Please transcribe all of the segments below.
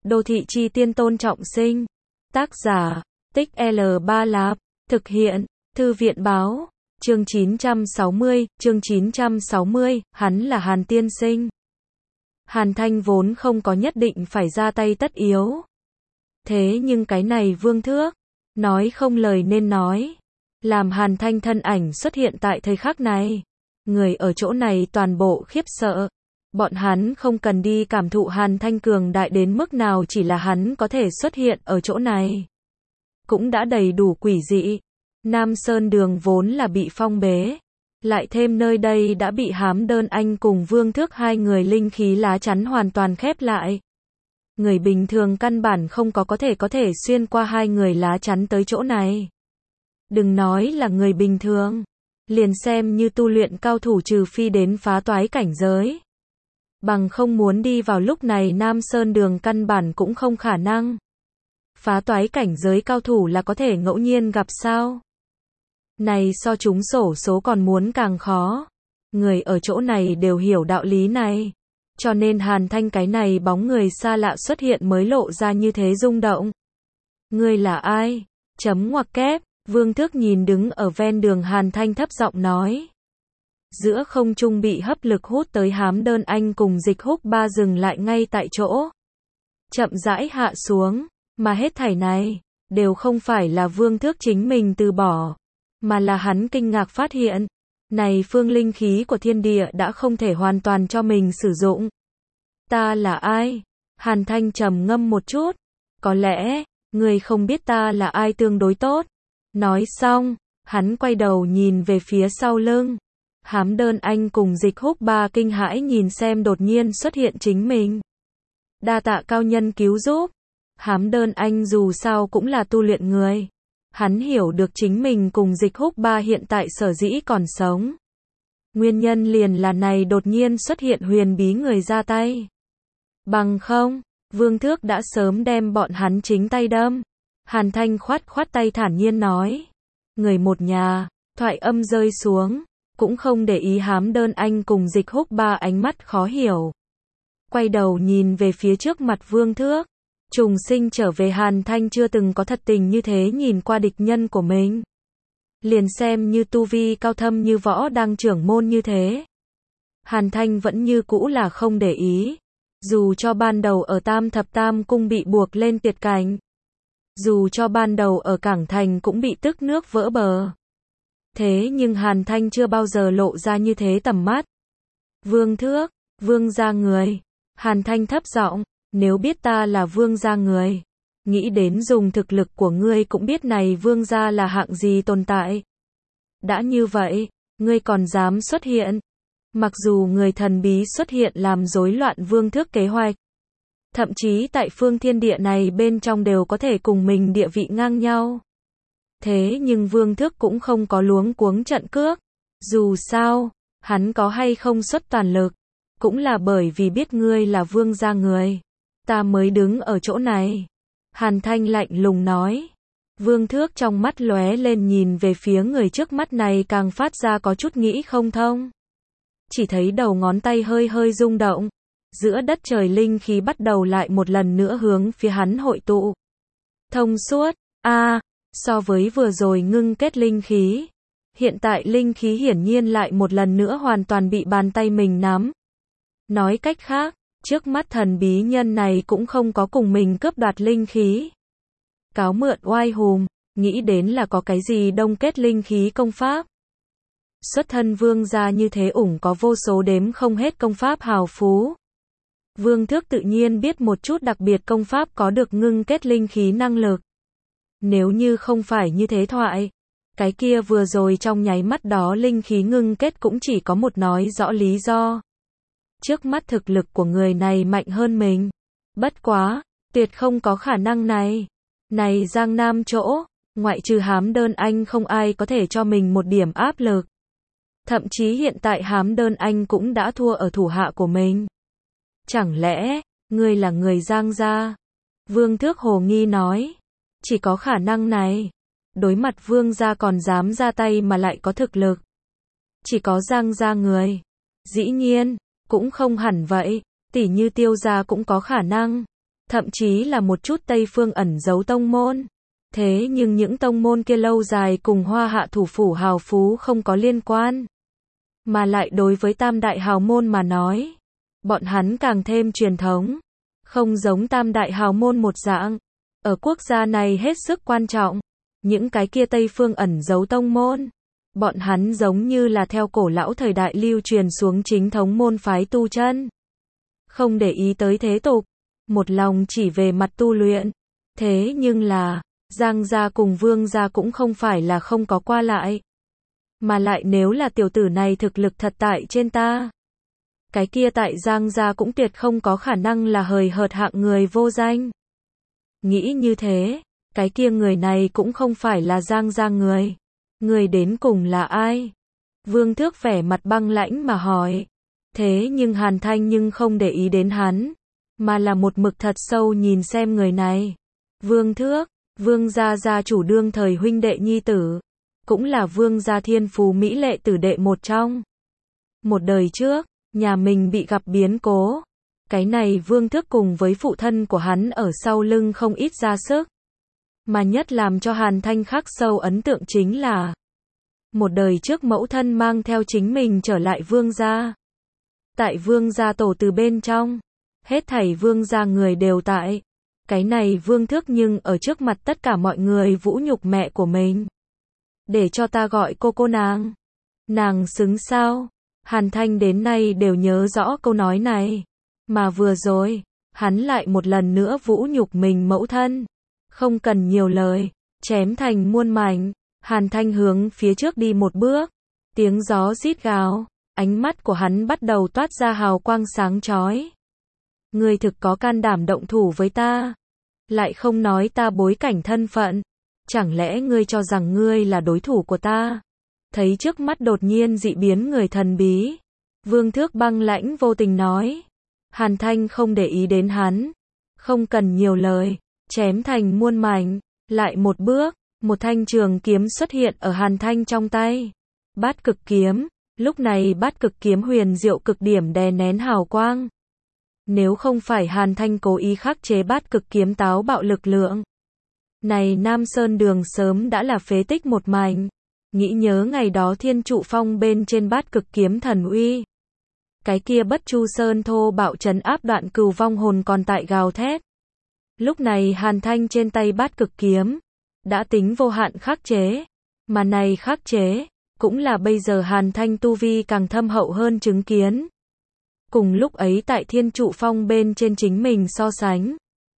Đô thị chi tiên Tôn Trọng Sinh. Tác giả, Tích L3 Lạp. Thực hiện, Thư viện báo. Chương 960, hắn là Hàn tiên sinh. Hàn Thanh vốn không có nhất định phải ra tay tất yếu. Thế nhưng cái này Vương Thước, nói không lời nên nói. Làm Hàn Thanh thân ảnh xuất hiện tại thời khắc này. Người ở chỗ này toàn bộ khiếp sợ. Bọn hắn không cần đi cảm thụ Hàn Thanh cường đại đến mức nào, chỉ là hắn có thể xuất hiện ở chỗ này cũng đã đầy đủ quỷ dị. Nam Sơn Đường vốn là bị phong bế, lại thêm nơi đây đã bị Hám Đơn Anh cùng Vương Thước hai người linh khí lá chắn hoàn toàn khép lại. Người bình thường căn bản không có thể xuyên qua hai người lá chắn tới chỗ này. Đừng nói là người bình thường, liền xem như tu luyện cao thủ trừ phi đến phá toái cảnh giới. Bằng không muốn đi vào lúc này Nam Sơn Đường căn bản cũng không khả năng. Phá toái cảnh giới cao thủ là có thể ngẫu nhiên gặp sao? Này so chúng xổ số còn muốn càng khó. Người ở chỗ này đều hiểu đạo lý này. Cho nên Hàn Thanh cái này bóng người xa lạ xuất hiện mới lộ ra như thế rung động. Ngươi là ai? Chấm ngoặc kép. Vương Thước nhìn đứng ở ven đường Hàn Thanh thấp giọng nói. Giữa không trung bị hấp lực hút tới Hám Đơn Anh cùng Dịch Húc Ba dừng lại ngay tại chỗ. Chậm rãi hạ xuống, mà hết thảy này đều không phải là Vương Thước chính mình từ bỏ, mà là hắn kinh ngạc phát hiện, này phương linh khí của thiên địa đã không thể hoàn toàn cho mình sử dụng. Ta là ai? Hàn Thanh trầm ngâm một chút. Có lẽ, người không biết ta là ai tương đối tốt. Nói xong, hắn quay đầu nhìn về phía sau lưng. Hám Đơn Anh cùng Dịch Húc Ba kinh hãi nhìn xem đột nhiên xuất hiện chính mình. Đa tạ cao nhân cứu giúp. Hám Đơn Anh dù sao cũng là tu luyện người. Hắn hiểu được chính mình cùng Dịch Húc Ba hiện tại sở dĩ còn sống. Nguyên nhân liền là này đột nhiên xuất hiện huyền bí người ra tay. Bằng không, Vương Thước đã sớm đem bọn hắn chính tay đâm. Hàn Thanh khoát tay thản nhiên nói. Người một nhà, thoại âm rơi xuống, cũng không để ý Hám Đơn Anh cùng Dịch Húc Ba ánh mắt khó hiểu. Quay đầu nhìn về phía trước mặt Vương Thước. Trùng sinh trở về Hàn Thanh chưa từng có thật tình như thế nhìn qua địch nhân của mình. Liền xem như tu vi cao thâm như võ đang trưởng môn như thế. Hàn Thanh vẫn như cũ là không để ý. Dù cho ban đầu ở Tam Thập Tam Cung bị buộc lên tuyệt cảnh. Dù cho ban đầu ở Cảng Thành cũng bị tức nước vỡ bờ. Thế nhưng Hàn Thanh chưa bao giờ lộ ra như thế tầm mắt. Vương Thước, Vương gia người. Hàn Thanh thấp giọng, nếu biết ta là Vương gia người, nghĩ đến dùng thực lực của ngươi cũng biết này Vương gia là hạng gì tồn tại. Đã như vậy, ngươi còn dám xuất hiện. Mặc dù người thần bí xuất hiện làm rối loạn Vương Thước kế hoạch. Thậm chí tại phương thiên địa này bên trong đều có thể cùng mình địa vị ngang nhau. Thế nhưng Vương Thước cũng không có luống cuống trận cước. Dù sao, hắn có hay không xuất toàn lực, cũng là bởi vì biết ngươi là Vương gia người. Ta mới đứng ở chỗ này. Hàn Thanh lạnh lùng nói. Vương Thước trong mắt lóe lên nhìn về phía người trước mắt này càng phát ra có chút nghĩ không thông. Chỉ thấy đầu ngón tay hơi rung động. Giữa đất trời linh khí bắt đầu lại một lần nữa hướng phía hắn hội tụ. Thông suốt, so với vừa rồi ngưng kết linh khí. Hiện tại linh khí hiển nhiên lại một lần nữa hoàn toàn bị bàn tay mình nắm. Nói cách khác, trước mắt thần bí nhân này cũng không có cùng mình cướp đoạt linh khí. Cáo mượn oai hùm, nghĩ đến là có cái gì đông kết linh khí công pháp. Xuất thân Vương gia như thế có vô số đếm không hết công pháp hào phú. Vương Thước tự nhiên biết một chút đặc biệt công pháp có được ngưng kết linh khí năng lực. Nếu như không phải như thế thoại, cái kia vừa rồi trong nháy mắt đó linh khí ngưng kết cũng chỉ có một nói rõ lý do. Trước mắt thực lực của người này mạnh hơn mình. Bất quá, tuyệt không có khả năng này. Này Giang Nam chỗ, ngoại trừ Hám Đơn Anh không ai có thể cho mình một điểm áp lực. Thậm chí hiện tại Hám Đơn Anh cũng đã thua ở thủ hạ của mình. Chẳng lẽ, ngươi là người Giang gia? Vương Thước hồ nghi nói. Chỉ có khả năng này. Đối mặt Vương gia còn dám ra tay mà lại có thực lực. Chỉ có Giang gia người. Dĩ nhiên, cũng không hẳn vậy. Tỉ như Tiêu gia cũng có khả năng. thậm chí là một chút Tây Phương ẩn giấu tông môn. Thế nhưng những tông môn kia lâu dài cùng Hoa Hạ thủ phủ hào phú không có liên quan. Mà lại đối với Tam Đại Hào Môn mà nói, bọn hắn càng thêm truyền thống, không giống Tam Đại Hào Môn một dạng. Ở quốc gia này hết sức quan trọng, những cái kia Tây Phương ẩn giấu tông môn, bọn hắn giống như là theo cổ lão thời đại lưu truyền xuống chính thống môn phái tu chân. Không để ý tới thế tục, một lòng chỉ về mặt tu luyện. Thế nhưng là, Giang gia cùng Vương gia cũng không phải là không có qua lại. Mà lại nếu là tiểu tử này thực lực thật tại trên ta, cái kia tại Giang gia cũng tuyệt không có khả năng là hời hợt hạng người vô danh. Nghĩ như thế, cái kia người này cũng không phải là Giang gia người. Người đến cùng là ai? Vương Thước vẻ mặt băng lãnh mà hỏi. Thế nhưng Hàn Thanh nhưng không để ý đến hắn, mà là một mực thật sâu nhìn xem người này. Vương Thước, Vương gia gia chủ đương thời huynh đệ nhi tử, cũng là Vương gia thiên phú mỹ lệ tử đệ một trong. Một đời trước, nhà mình bị gặp biến cố. Cái này Vương Thước cùng với phụ thân của hắn ở sau lưng không ít ra sức. Mà nhất làm cho Hàn Thanh khắc sâu ấn tượng chính là một đời trước mẫu thân mang theo chính mình trở lại Vương gia. Tại Vương gia tổ từ bên trong, hết thảy Vương gia người đều tại. Cái này Vương Thước nhưng ở trước mặt tất cả mọi người vũ nhục mẹ của mình. Để cho ta gọi cô nàng. Nàng xứng sao? Hàn Thanh đến nay đều nhớ rõ câu nói này. Mà vừa rồi, hắn lại một lần nữa vũ nhục mình mẫu thân. Không cần nhiều lời, chém thành muôn mảnh. Hàn Thanh hướng phía trước đi một bước. Tiếng gió rít gào, ánh mắt của hắn bắt đầu toát ra hào quang sáng chói. Ngươi thực có can đảm động thủ với ta, lại không nói ta bối cảnh thân phận. Chẳng lẽ ngươi cho rằng ngươi là đối thủ của ta? Thấy trước mắt đột nhiên dị biến người thần bí, Vương Thước băng lãnh vô tình nói. Hàn Thanh không để ý đến hắn, không cần nhiều lời, chém thành muôn mảnh. Lại một bước, một thanh trường kiếm xuất hiện ở Hàn Thanh trong tay. Bát Cực Kiếm. Lúc này Bát Cực Kiếm huyền diệu cực điểm đè nén hào quang. Nếu không phải Hàn Thanh cố ý khắc chế Bát Cực Kiếm táo bạo lực lượng, này Nam Sơn đường sớm đã là phế tích một mảnh. Nghĩ nhớ ngày đó Thiên Trụ Phong bên trên Bát Cực Kiếm thần uy. Cái kia Bất Chu Sơn thô bạo trấn áp Đoạn Cừu vong hồn còn tại gào thét. Lúc này Hàn Thanh trên tay Bát Cực Kiếm đã tính vô hạn khắc chế, mà này khắc chế cũng là bây giờ Hàn Thanh tu vi càng thâm hậu hơn chứng kiến. Cùng lúc ấy tại Thiên Trụ Phong bên trên chính mình so sánh,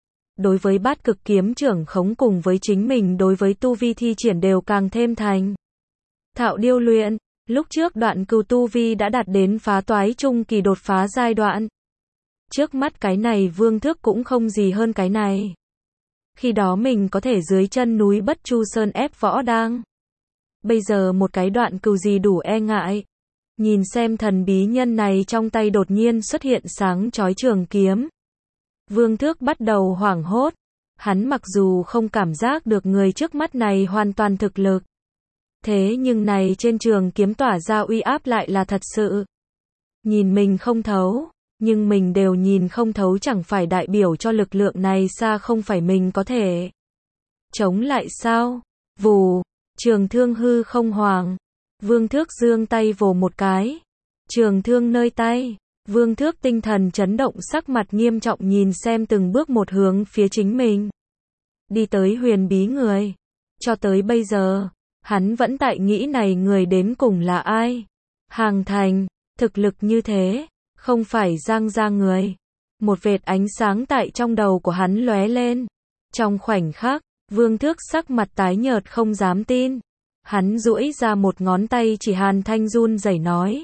đối với Bát Cực Kiếm trưởng khống cùng với chính mình đối với tu vi thi triển đều càng thêm thành thạo điêu luyện. Lúc trước Đoạn Cừu tu vi đã đạt đến phá toái trung kỳ đột phá giai đoạn. Trước mắt cái này Vương Thước cũng không gì hơn cái này. Khi đó mình có thể dưới chân núi Bất Chu Sơn ép võ đang. Bây giờ một cái Đoạn Cừu gì đủ e ngại. Nhìn xem thần bí nhân này trong tay đột nhiên xuất hiện sáng chói trường kiếm. Vương Thước bắt đầu hoảng hốt. Hắn mặc dù không cảm giác được người trước mắt này hoàn toàn thực lực. Thế nhưng này trên trường kiếm tỏa ra uy áp lại là thật sự. Nhìn mình không thấu, nhưng mình đều nhìn không thấu chẳng phải đại biểu cho lực lượng này xa không phải mình có thể chống lại sao? Vù, trường thương hư không hoàng. Vương Thước giương tay vồ một cái. Trường thương nơi tay. Vương Thước tinh thần chấn động sắc mặt nghiêm trọng nhìn xem từng bước một hướng phía chính mình. Đi tới huyền bí người. Cho tới bây giờ, hắn vẫn tại nghĩ này người đến cùng là ai. Hàng Thành, thực lực như thế, không phải Giang gia người. Một vệt ánh sáng tại trong đầu của hắn lóe lên. Trong khoảnh khắc, Vương Thước sắc mặt tái nhợt không dám tin. Hắn duỗi ra một ngón tay chỉ Hàn Thanh run rẩy nói.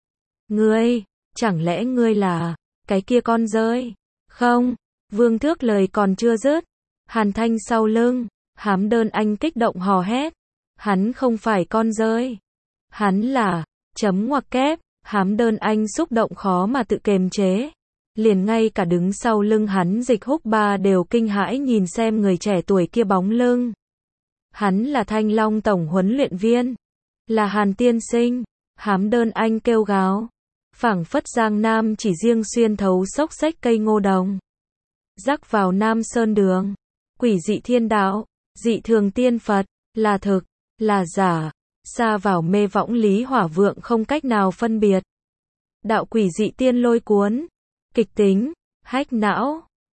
Ngươi, chẳng lẽ ngươi là cái kia con rơi? Không, Vương Thước lời còn chưa dứt. Hàn Thanh sau lưng, Hám Đơn Anh kích động hò hét. Hắn không phải con rơi. Hắn là, chấm ngoặc kép, Hám Đơn Anh xúc động khó mà tự kiềm chế. Liền ngay cả đứng sau lưng hắn Dịch Húc Ba đều kinh hãi nhìn xem người trẻ tuổi kia bóng lưng. Hắn là Thanh Long tổng huấn luyện viên. Là Hàn tiên sinh. Hám Đơn Anh kêu gào. Phảng phất Giang Nam chỉ riêng xuyên thấu xốc xếch cây ngô đồng. rắc vào Nam Sơn đường. Quỷ dị thiên đạo, dị thường tiên Phật, là thực, là giả, sa vào mê võng Lý Hỏa Vượng không cách nào phân biệt. Đạo quỷ dị tiên lôi cuốn, kịch tính, hách não.